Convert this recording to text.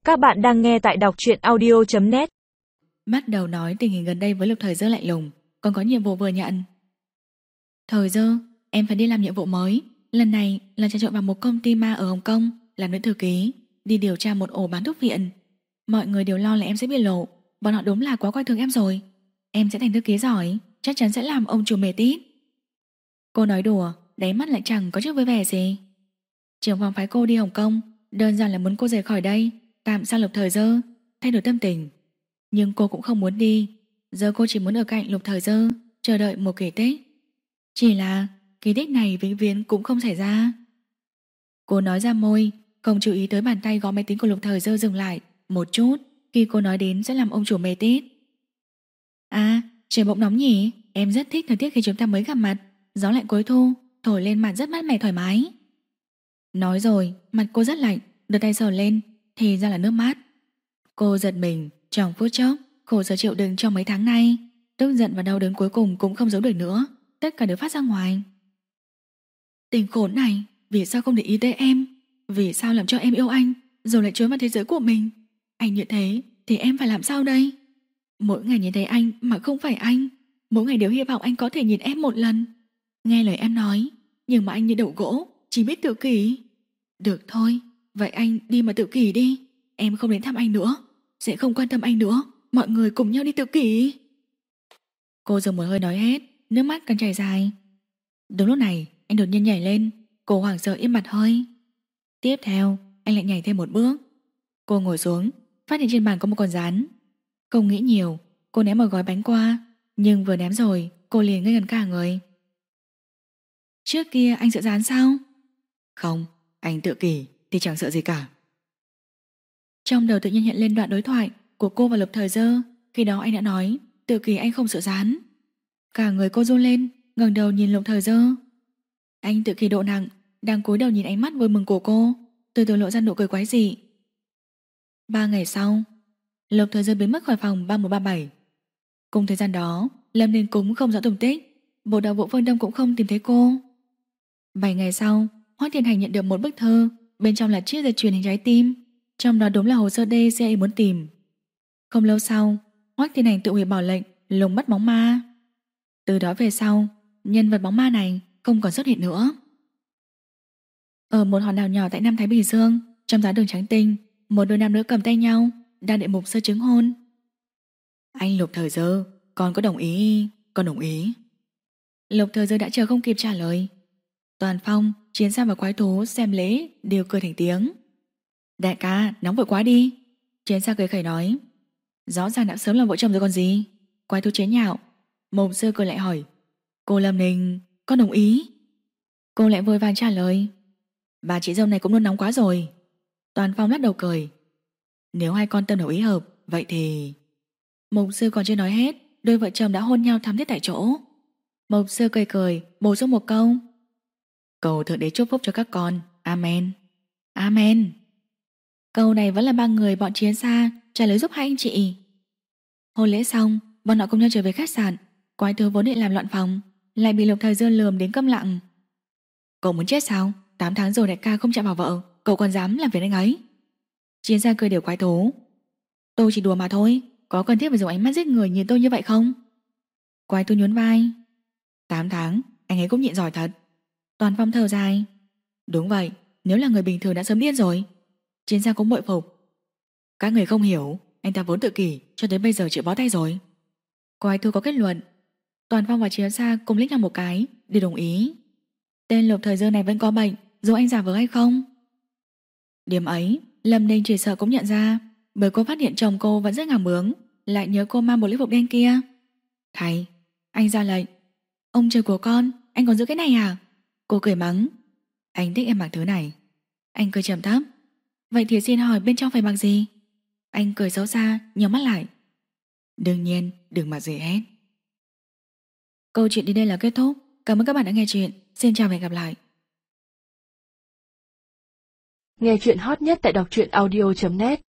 Các bạn đang nghe tại đọc truyện audio.net. Bắt đầu nói tình hình gần đây với Lục Thời Dơ lạnh lùng, còn có nhiệm vụ vừa nhận. Thời Dơ, em phải đi làm nhiệm vụ mới. Lần này là trà trộn vào một công ty ma ở Hồng Kông, làm nữ thư ký, đi điều tra một ổ bán thuốc viện. Mọi người đều lo là em sẽ bị lộ, bọn họ đúng là quá coi thường em rồi. Em sẽ thành thư ký giỏi, chắc chắn sẽ làm ông chủ mê tít. Cô nói đùa, đáy mắt lại chẳng có chút vui vẻ gì. Trưởng phòng phái cô đi Hồng Kông, đơn giản là muốn cô rời khỏi đây, tạm xa Lục Thời Dơ, thay đổi tâm tình. Nhưng cô cũng không muốn đi. Giờ cô chỉ muốn ở cạnh Lục Thời Dơ, chờ đợi một kỳ tích. Chỉ là kỳ tích này vĩnh viễn cũng không xảy ra. Cô nói ra môi, không chú ý tới bàn tay gõ máy tính của Lục Thời Dơ dừng lại một chút khi cô nói đến sẽ làm ông chủ mê tít. À, trời bỗng nóng nhỉ. Em rất thích thời tiết khi chúng ta mới gặp mặt. Gió lạnh cuối thu thổi lên mặt rất mát mẻ thoải mái. Nói rồi, mặt cô rất lạnh, đưa tay sờ lên thì ra là nước mắt. Cô giật mình, trong phút chốc khổ sở chịu đựng trong mấy tháng nay, tức giận và đau đớn cuối cùng cũng không giấu được nữa, tất cả đều phát ra ngoài. Tình khốn này, vì sao không để ý tới em? Vì sao làm cho em yêu anh rồi lại trốn vào thế giới của mình? Anh như thế thì em phải làm sao đây? Mỗi ngày nhìn thấy anh mà không phải anh, mỗi ngày đều hy vọng anh có thể nhìn em một lần, nghe lời em nói, nhưng mà anh như đầu gỗ, chỉ biết tự kỷ. Được thôi, vậy anh đi mà tự kỷ đi. Em không đến thăm anh nữa, sẽ không quan tâm anh nữa. Mọi người cùng nhau đi tự kỷ. Cô dừng một hơi nói hết, nước mắt càng chảy dài. Đúng lúc này, anh đột nhiên nhảy lên. Cô hoảng sợ im bặt hơi. Tiếp theo, anh lại nhảy thêm một bước. Cô ngồi xuống, phát hiện trên bàn có một con rắn. Không nghĩ nhiều, cô ném một gói bánh qua. Nhưng vừa ném rồi, cô liền ngây ngẩn cả người. Trước kia anh sợ rắn sao? Không, anh tự kỷ thì chẳng sợ gì cả. Trong đầu tự nhiên hiện lên đoạn đối thoại của cô và Lục Thời Dơ. Khi đó anh đã nói tự kỷ anh không sợ rắn. Cả người cô run lên, ngẩng đầu nhìn Lục Thời Dơ. Anh tự kỷ độ nặng, đang cúi đầu nhìn ánh mắt vui mừng của cô, từ từ lộ ra nụ cười quái dị. 3 ngày sau, Lục Thời Dơ biến mất khỏi phòng 3137. Cùng thời gian đó, Lâm Nên Cúng không rõ tung tích, bộ đạo vụ Phương Đông cũng không tìm thấy cô. 7 ngày sau, Hoắc Thiên Hành nhận được một bức thư, bên trong là chiếc dây chuyền hình trái tim, trong đó đúng là hồ sơ DCA muốn tìm. Không lâu sau, Hoắc Thiên Hành tự hủy bỏ lệnh lùng bắt bóng ma. Từ đó về sau, nhân vật bóng ma này không còn xuất hiện nữa. Ở một hòn đảo nhỏ tại Nam Thái Bình Dương, trong giá đường trắng tinh, một đôi nam nữ cầm tay nhau, đang đợi mục sơ chứng hôn. Anh Lục Thời Dơ, con có đồng ý? Con đồng ý. Lục Thời Dơ đã chờ không kịp trả lời. Toàn Phong, Chiến Sa và Quái Thú xem lễ đều cười thành tiếng. Đại ca, nóng vội quá đi. Chiến Sa cười khẩy nói. Rõ ràng đã sớm làm vợ chồng rồi còn gì. Quái Thú chế nhạo. Mộng Sư cười lại hỏi. Cô Lâm Ninh, con đồng ý? Cô lại vội vàng trả lời. Bà chị dâu này cũng nôn nóng quá rồi. Toàn Phong lắc đầu cười. Nếu hai con tâm đầu ý hợp, vậy thì... Mộng Sư còn chưa nói hết, đôi vợ chồng đã hôn nhau thắm thiết tại chỗ. Mộng Sư cười cười, bổ sung một câu. Cầu Thượng Đế chúc phúc cho các con. Amen. Amen. Câu này vẫn là ba người bọn Chiến Sa trả lời giúp hai anh chị. Hôn lễ xong, bọn họ cùng nhau trở về khách sạn. Quái Thú vốn định làm loạn phòng, lại bị Lục Thời Dơ lườm đến câm lặng. Cậu muốn chết sao? 8 tháng rồi đại ca không chạm vào vợ, cậu còn dám làm việc anh ấy? Chiến Sa cười đều Quái Thú. Tôi chỉ đùa mà thôi, có cần thiết phải dùng ánh mắt giết người nhìn tôi như vậy không? Quái Thú nhún vai. 8 tháng, anh ấy cũng nhịn giỏi thật. Toàn Phong thở dài. Đúng vậy, nếu là người bình thường đã sớm điên rồi. Chiến Sa cũng bội phục. Các người không hiểu, anh ta vốn tự kỷ, cho tới bây giờ chịu bó tay rồi. Quái Thú có kết luận. Toàn Phong và Chiến Sa cùng liếc nhau một cái, đều đồng ý. Tên Lục Thời Dơ này vẫn có bệnh, dù anh giả vờ hay không. Điểm ấy, Lâm Ninh chỉ sợ cũng nhận ra, bởi cô phát hiện chồng cô vẫn rất ngả bướng, lại nhớ cô mang bộ lễ phục đen kia. Thầy, anh ra lệnh. Ông trời của con, anh còn giữ cái này à? Cô cười mắng. Anh thích em mặc thứ này. Anh cười trầm thấp. Vậy thì xin hỏi bên trong phải mặc gì? Anh cười xấu xa, nhắm mắt lại. Đương nhiên, đừng mặc gì hết. Câu chuyện đến đây là kết thúc. Cảm ơn các bạn đã nghe chuyện. Xin chào và hẹn gặp lại. Nghe chuyện hot nhất tại đọc truyện audio.net.